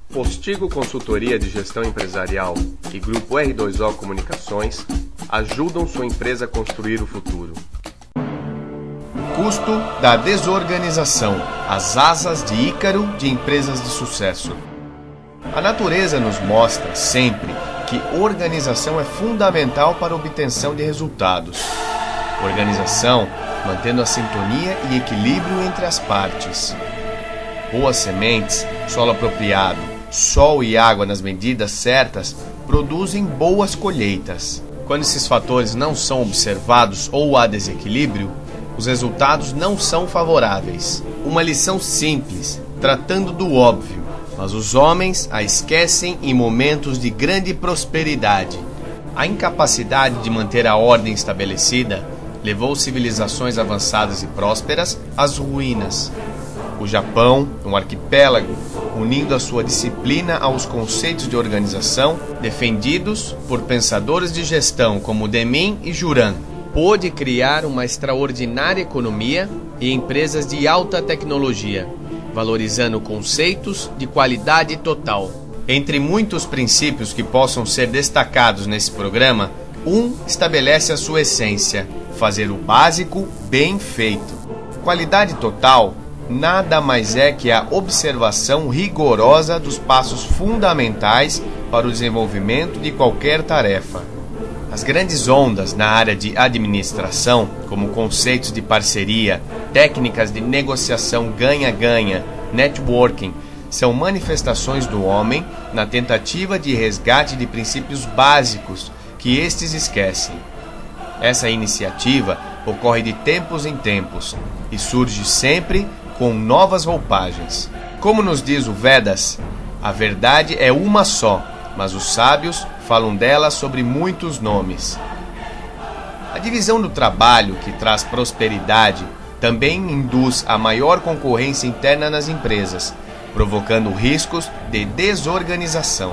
Postigo Consultoria de Gestão Empresarial e Grupo R2O Comunicações ajudam sua empresa a construir o futuro. Custo da desorganização, as asas de Ícaro de empresas de sucesso. A natureza nos mostra sempre que organização é fundamental para a obtenção de resultados. Organização mantendo a sintonia e equilíbrio entre as partes. Boas sementes, solo apropriado, sol e água nas medidas certas produzem boas colheitas. Quando esses fatores não são observados ou há desequilíbrio, os resultados não são favoráveis. Uma lição simples, tratando do óbvio, mas os homens a esquecem em momentos de grande prosperidade. A incapacidade de manter a ordem estabelecida levou civilizações avançadas e prósperas às ruínas. O Japão, um arquipélago, unindo a sua disciplina aos conceitos de organização defendidos por pensadores de gestão como Deming e Juran, pôde criar uma extraordinária economia e empresas de alta tecnologia, valorizando conceitos de qualidade total. Entre muitos princípios que possam ser destacados nesse programa, um estabelece a sua essência: fazer o básico bem feito. Qualidade total nada mais é que a observação rigorosa dos passos fundamentais para o desenvolvimento de qualquer tarefa. As grandes ondas na área de administração, como conceitos de parceria, técnicas de negociação ganha-ganha, networking, são manifestações do homem na tentativa de resgate de princípios básicos que estes esquecem. Essa iniciativa ocorre de tempos em tempos e surge sempre com novas roupagens. Como nos diz o Vedas, a verdade é uma só, mas os sábios falam dela sobre muitos nomes. A divisão do trabalho, que traz prosperidade, também induz a maior concorrência interna nas empresas, provocando riscos de desorganização.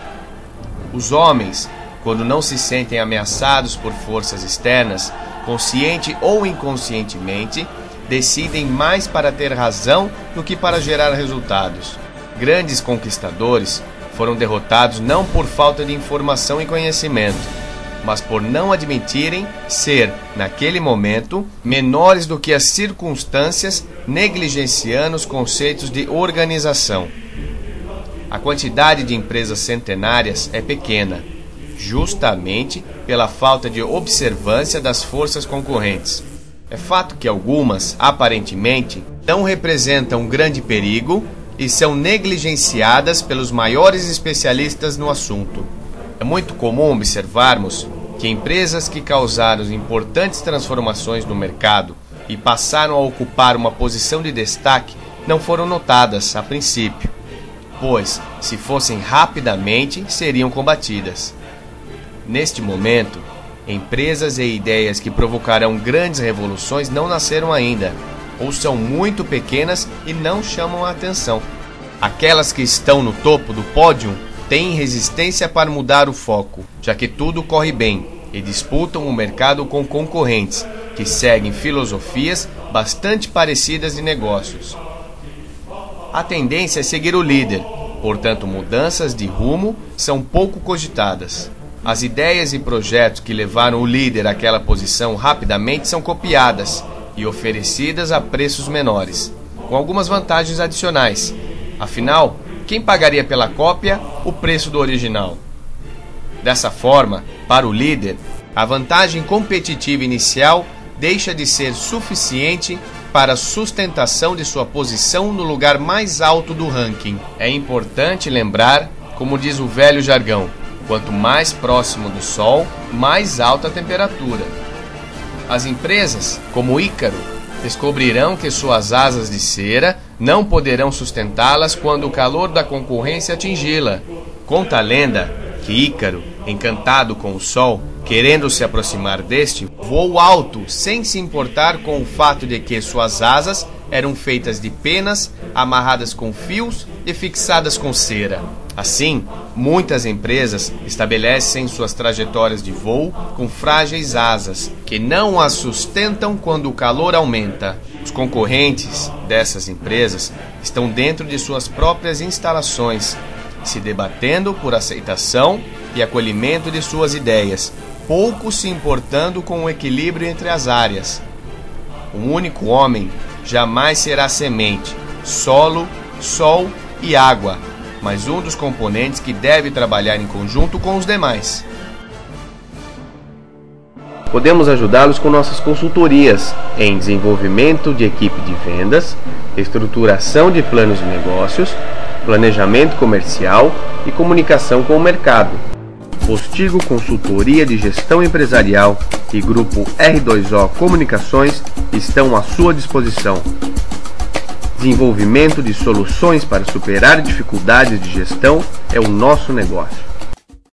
Os homens, quando não se sentem ameaçados por forças externas, consciente ou inconscientemente, decidem mais para ter razão do que para gerar resultados. Grandes conquistadores foram derrotados não por falta de informação e conhecimento, mas por não admitirem ser, naquele momento, menores do que as circunstâncias, negligenciando os conceitos de organização. A quantidade de empresas centenárias é pequena, justamente pela falta de observância das forças concorrentes. É fato que algumas, aparentemente, não representam grande perigo e são negligenciadas pelos maiores especialistas no assunto. É muito comum observarmos que empresas que causaram importantes transformações no mercado e passaram a ocupar uma posição de destaque não foram notadas a princípio, pois, se fossem rapidamente, seriam combatidas. Neste momento, empresas e ideias que provocarão grandes revoluções não nasceram ainda, ou são muito pequenas e não chamam a atenção. Aquelas que estão no topo do pódio têm resistência para mudar o foco, já que tudo corre bem, e disputam o mercado com concorrentes, que seguem filosofias bastante parecidas de negócios. A tendência é seguir o líder, portanto mudanças de rumo são pouco cogitadas. As ideias e projetos que levaram o líder àquela posição rapidamente são copiadas e oferecidas a preços menores, com algumas vantagens adicionais. Afinal, quem pagaria pela cópia o preço do original? Dessa forma, para o líder, a vantagem competitiva inicial deixa de ser suficiente para a sustentação de sua posição no lugar mais alto do ranking. É importante lembrar, como diz o velho jargão, quanto mais próximo do Sol, mais alta a temperatura. As empresas, como Ícaro, descobrirão que suas asas de cera não poderão sustentá-las quando o calor da concorrência atingi-la. Conta a lenda que Ícaro, encantado com o Sol, querendo se aproximar deste, voou alto sem se importar com o fato de que suas asas eram feitas de penas amarradas com fios e fixadas com cera. Assim, muitas empresas estabelecem suas trajetórias de voo com frágeis asas, que não as sustentam quando o calor aumenta. Os concorrentes dessas empresas estão dentro de suas próprias instalações se debatendo por aceitação e acolhimento de suas ideias, pouco se importando com o equilíbrio entre as áreas. Um único homem jamais será semente, solo, sol e água, mas um dos componentes que deve trabalhar em conjunto com os demais. Podemos ajudá-los com nossas consultorias em desenvolvimento de equipe de vendas, estruturação de planos de negócios, planejamento comercial e comunicação com o mercado. Postigo Consultoria de Gestão Empresarial e Grupo R2O Comunicações estão à sua disposição. Desenvolvimento de soluções para superar dificuldades de gestão é o nosso negócio.